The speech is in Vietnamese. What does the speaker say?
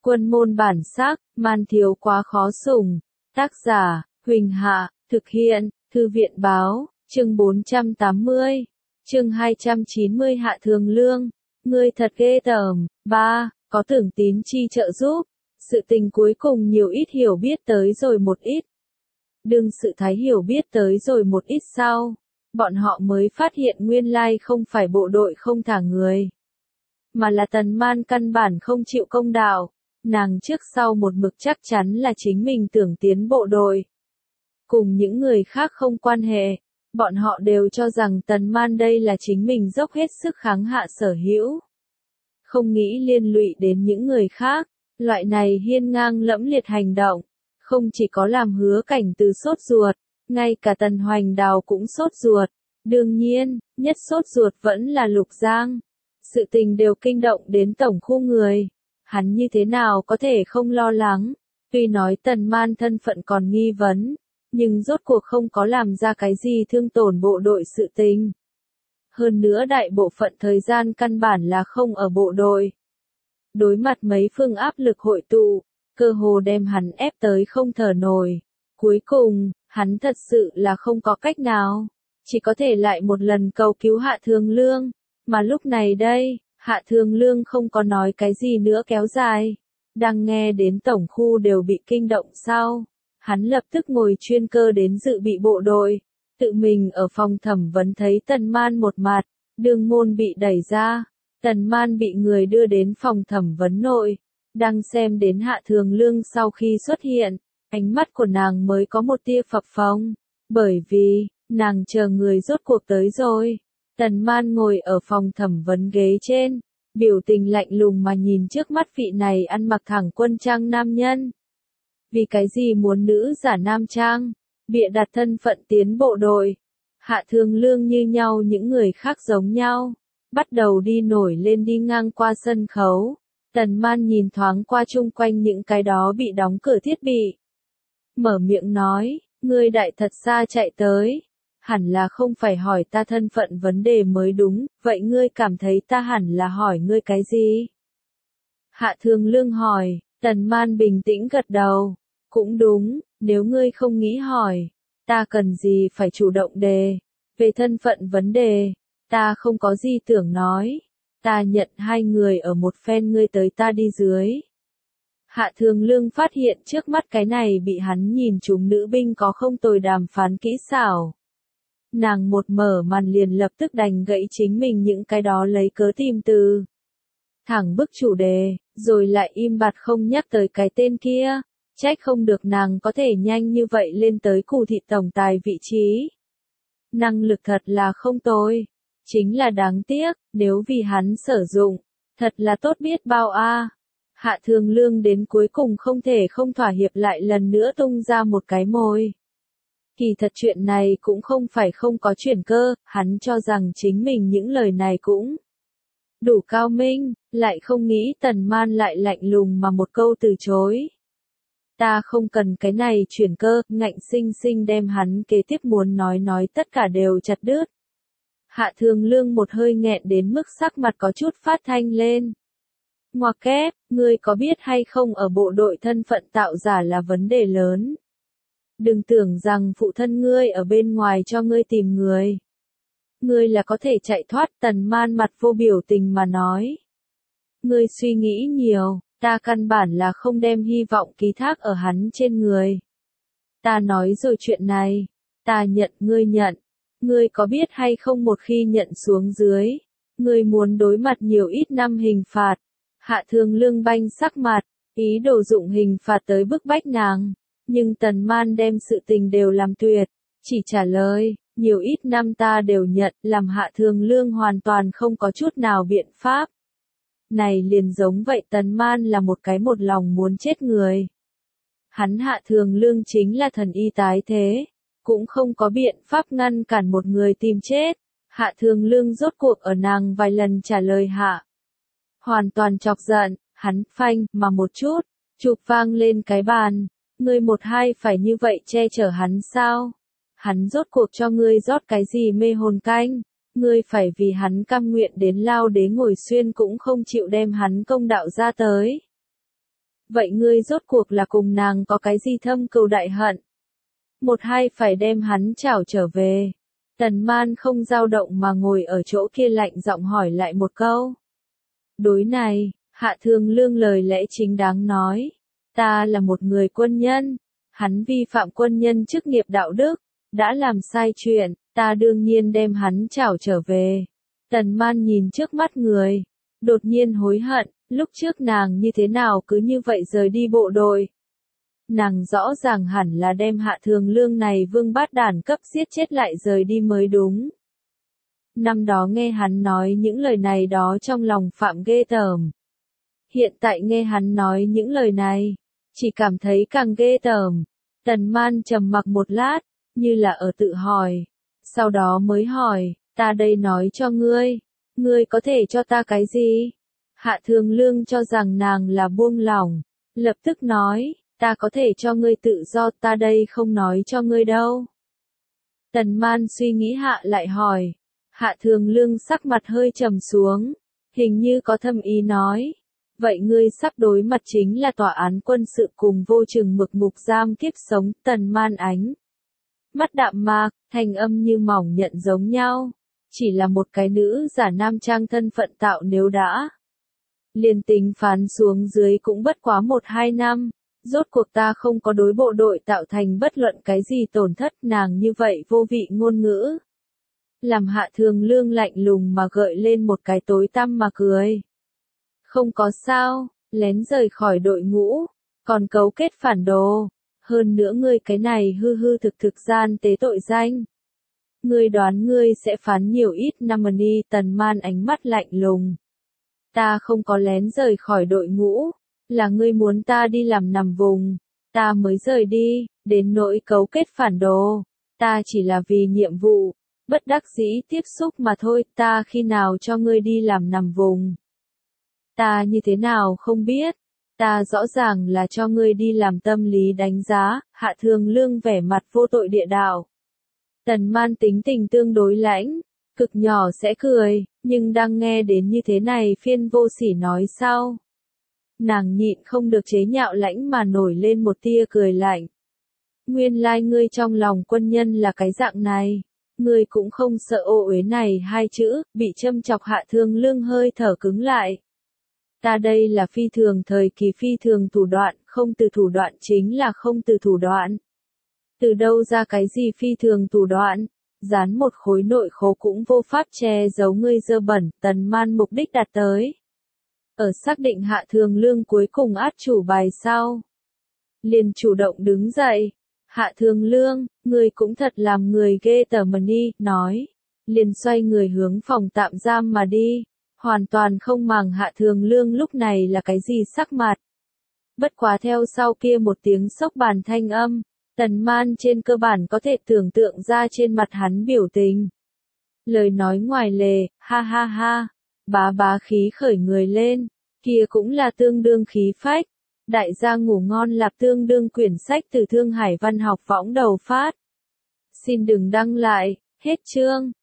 Quân môn bản sắc, man thiếu quá khó sủng. Tác giả, Huỳnh Hạ, thực hiện, Thư viện báo, chương 480, chương 290 Hạ Thường Lương. Ngươi thật ghê tởm. 3. Có tưởng tín chi trợ giúp. Sự tình cuối cùng nhiều ít hiểu biết tới rồi một ít. Đương sự thái hiểu biết tới rồi một ít sau, bọn họ mới phát hiện nguyên lai không phải bộ đội không thả người, mà là Tần Man căn bản không chịu công đạo. Nàng trước sau một mực chắc chắn là chính mình tưởng tiến bộ đội. Cùng những người khác không quan hệ, bọn họ đều cho rằng Tần Man đây là chính mình dốc hết sức kháng hạ sở hữu. Không nghĩ liên lụy đến những người khác, loại này hiên ngang lẫm liệt hành động, không chỉ có làm Hứa Cảnh Từ sốt ruột, ngay cả Tần Hoành Đào cũng sốt ruột. Đương nhiên, nhất sốt ruột vẫn là Lục Giang. Sự tình đều kinh động đến tổng khu người. Hắn như thế nào có thể không lo lắng, tuy nói Tần Man thân phận còn nghi vấn, nhưng rốt cuộc không có làm ra cái gì thương tổn bộ đội sự tình. Hơn nữa đại bộ phận thời gian căn bản là không ở bộ đội. Đối mặt mấy phương áp lực hội tụ, cơ hồ đem hắn ép tới không thở nổi. Cuối cùng, hắn thật sự là không có cách nào, chỉ có thể lại một lần cầu cứu Hạ Thường Lương. Mà lúc này đây, Hạ Thường Lương không có nói cái gì nữa kéo dài. Đang nghe đến tổng khu đều bị kinh động sau, hắn lập tức ngồi chuyên cơ đến dự bị bộ đội. Tự mình ở phòng thẩm vấn thấy Tần Man một mặt, đường môn bị đẩy ra. Tần Man bị người đưa đến phòng thẩm vấn nội. Đang xem đến Hạ Thường Lương sau khi xuất hiện, ánh mắt của nàng mới có một tia phập phồng, bởi vì, nàng chờ người rốt cuộc tới rồi. Tần Man ngồi ở phòng thẩm vấn ghế trên, biểu tình lạnh lùng mà nhìn trước mắt vị này ăn mặc thẳng quân trang nam nhân. Vì cái gì muốn nữ giả nam trang, bịa đặt thân phận tiến bộ đội. Hạ Thường Lương như nhau những người khác giống nhau, bắt đầu đi nổi lên đi ngang qua sân khấu. Tần Man nhìn thoáng qua chung quanh những cái đó bị đóng cửa thiết bị. Mở miệng nói, ngươi đại thật xa chạy tới. Hẳn là không phải hỏi ta thân phận vấn đề mới đúng, vậy ngươi cảm thấy ta hẳn là hỏi ngươi cái gì? Hạ Thường Lương hỏi. Tần Man bình tĩnh gật đầu. Cũng đúng, nếu ngươi không nghĩ hỏi, ta cần gì phải chủ động đề. Về thân phận vấn đề, ta không có gì tưởng nói. Ta nhận hai người ở một phen ngươi tới ta đi dưới. Hạ Thường Lương phát hiện trước mắt cái này bị hắn nhìn trúng nữ binh có không tồi đàm phán kỹ xảo. Nàng một mở màn liền lập tức đành gãy chính mình những cái đó lấy cớ tìm từ. Thẳng bức chủ đề, rồi lại im bặt không nhắc tới cái tên kia. Trách không được nàng có thể nhanh như vậy lên tới Cù thị tổng tài vị trí. Năng lực thật là không tồi. Chính là đáng tiếc, nếu vì hắn sử dụng, thật là tốt biết bao a. Hạ Thường Lương đến cuối cùng không thể không thỏa hiệp lại lần nữa tung ra một cái mồi. Kỳ thật chuyện này cũng không phải không có chuyển cơ, hắn cho rằng chính mình những lời này cũng đủ cao minh, lại không nghĩ Tần Man lại lạnh lùng mà một câu từ chối. Ta không cần cái này chuyển cơ, ngạnh sinh sinh đem hắn kế tiếp muốn nói tất cả đều chặt đứt. Hạ Thường Lương một hơi nghẹn đến mức sắc mặt có chút phát thanh lên. Ngoặc kép, ngươi có biết hay không ở bộ đội thân phận tạo giả là vấn đề lớn. Đừng tưởng rằng phụ thân ngươi ở bên ngoài cho ngươi tìm người. Ngươi là có thể chạy thoát. Tần Man mặt vô biểu tình mà nói. Ngươi suy nghĩ nhiều, ta căn bản là không đem hy vọng ký thác ở hắn trên người. Ta nói rồi chuyện này, ta nhận ngươi nhận. Ngươi có biết hay không một khi nhận xuống dưới, ngươi muốn đối mặt nhiều ít năm hình phạt. Hạ Thường Lương banh sắc mặt, ý đồ dụng hình phạt tới bức bách nàng. Nhưng Tần Man đem sự tình đều làm tuyệt, chỉ trả lời, nhiều ít năm ta đều nhận, làm Hạ Thường Lương hoàn toàn không có chút nào biện pháp. Này liền giống vậy, Tần Man là một cái một lòng muốn chết người. Hắn Hạ Thường Lương chính là thần y tái thế, cũng không có biện pháp ngăn cản một người tìm chết. Hạ Thường Lương rốt cuộc ở nàng vài lần trả lời hạ. Hoàn toàn chọc giận, hắn phanh mà một chút, chụp vang lên cái bàn. Ngươi một hai phải như vậy che chở hắn sao? Hắn rốt cuộc cho ngươi rót cái gì mê hồn canh? Ngươi phải vì hắn cam nguyện đến lao đế ngồi xuyên cũng không chịu đem hắn công đạo ra tới. Vậy ngươi rốt cuộc là cùng nàng có cái gì thâm cừu đại hận? Một hai phải đem hắn trảo trở về. Tần Man không dao động mà ngồi ở chỗ kia lạnh giọng hỏi lại một câu. Đối này, Hạ Thương Lương lời lẽ chính đáng nói. Ta là một người quân nhân. Hắn vi phạm quân nhân chức nghiệp đạo đức. Đã làm sai chuyện, ta đương nhiên đem hắn trảo trở về. Tần Man nhìn trước mắt người. Đột nhiên hối hận, lúc trước nàng như thế nào cứ như vậy rời đi bộ đội. Nàng rõ ràng hẳn là đem Hạ Thường Lương này vương bát đản cấp giết chết lại rời đi mới đúng. Năm đó nghe hắn nói những lời này đó trong lòng phạm ghê tởm. Hiện tại nghe hắn nói những lời này, chỉ cảm thấy càng ghê tởm. Tần Man trầm mặc một lát, như là ở tự hỏi. Sau đó mới hỏi, ta đây nói cho ngươi có thể cho ta cái gì? Hạ Thường Lương cho rằng nàng là buông lỏng, lập tức nói, ta có thể cho ngươi tự do, ta đây không nói cho ngươi đâu. Tần Man suy nghĩ hạ lại hỏi, Hạ Thường Lương sắc mặt hơi trầm xuống, hình như có thâm ý nói, vậy ngươi sắp đối mặt chính là tòa án quân sự cùng vô chừng mực ngục giam kiếp sống. Tần Man ánh mắt đạm mạc, thanh âm như mỏng nhận giống nhau, chỉ là một cái nữ giả nam trang thân phận tạo nếu đã liền tính phán xuống dưới cũng bất quá 1-2 năm, rốt cuộc ta không có đối bộ đội tạo thành bất luận cái gì tổn thất. Nàng như vậy vô vị ngôn ngữ, làm Hạ Thường Lương lạnh lùng mà gợi lên một cái tối tăm mà cười. Không có sao, lén rời khỏi đội ngũ, còn cấu kết phản đồ, hơn nữa ngươi cái này hư hư thực thực gian tế tội danh. Ngươi đoán ngươi sẽ phán nhiều ít năm đi? Tần Man ánh mắt lạnh lùng. Ta không có lén rời khỏi đội ngũ, là ngươi muốn ta đi làm nằm vùng, ta mới rời đi, đến nỗi cấu kết phản đồ, ta chỉ là vì nhiệm vụ, bất đắc dĩ tiếp xúc mà thôi. Ta khi nào cho ngươi đi làm nằm vùng? Ta như thế nào không biết, ta rõ ràng là cho ngươi đi làm tâm lý đánh giá. Hạ Thường Lương vẻ mặt vô tội địa đạo. Tần Man tính tình tương đối lãnh, cực nhỏ sẽ cười, nhưng đang nghe đến như thế này phiên vô sỉ nói sau. Nàng nhịn không được chế nhạo lãnh mà nổi lên một tia cười lạnh. Nguyên lai ngươi trong lòng quân nhân là cái dạng này, ngươi cũng không sợ ô uế này hai chữ, bị châm chọc. Hạ Thường Lương hơi thở cứng lại. Ta đây là phi thường thời kỳ phi thường thủ đoạn, không từ thủ đoạn chính là không từ thủ đoạn. Từ đâu ra cái gì phi thường thủ đoạn? Dán một khối nội khố cũng vô pháp che giấu ngươi dơ bẩn. Tần Man mục đích đạt tới. Ở xác định Hạ Thường Lương cuối cùng át chủ bài sau, liền chủ động đứng dậy. Hạ Thường Lương, ngươi cũng thật làm người ghê tởm đi, nói. Liền xoay người hướng phòng tạm giam mà đi. Hoàn toàn không màng Hạ Thường Lương lúc này là cái gì sắc mặt. Bất quá theo sau kia một tiếng xốc bàn thanh âm, Tần Man trên cơ bản có thể tưởng tượng ra trên mặt hắn biểu tình. Lời nói ngoài lề, ha ha ha, bá khí khởi người lên, kia cũng là tương đương khí phách. Đại gia ngủ ngon lạp. Tương đương quyển sách từ Thương Hải Văn học võng đầu phát. Xin đừng đăng lại, hết chương.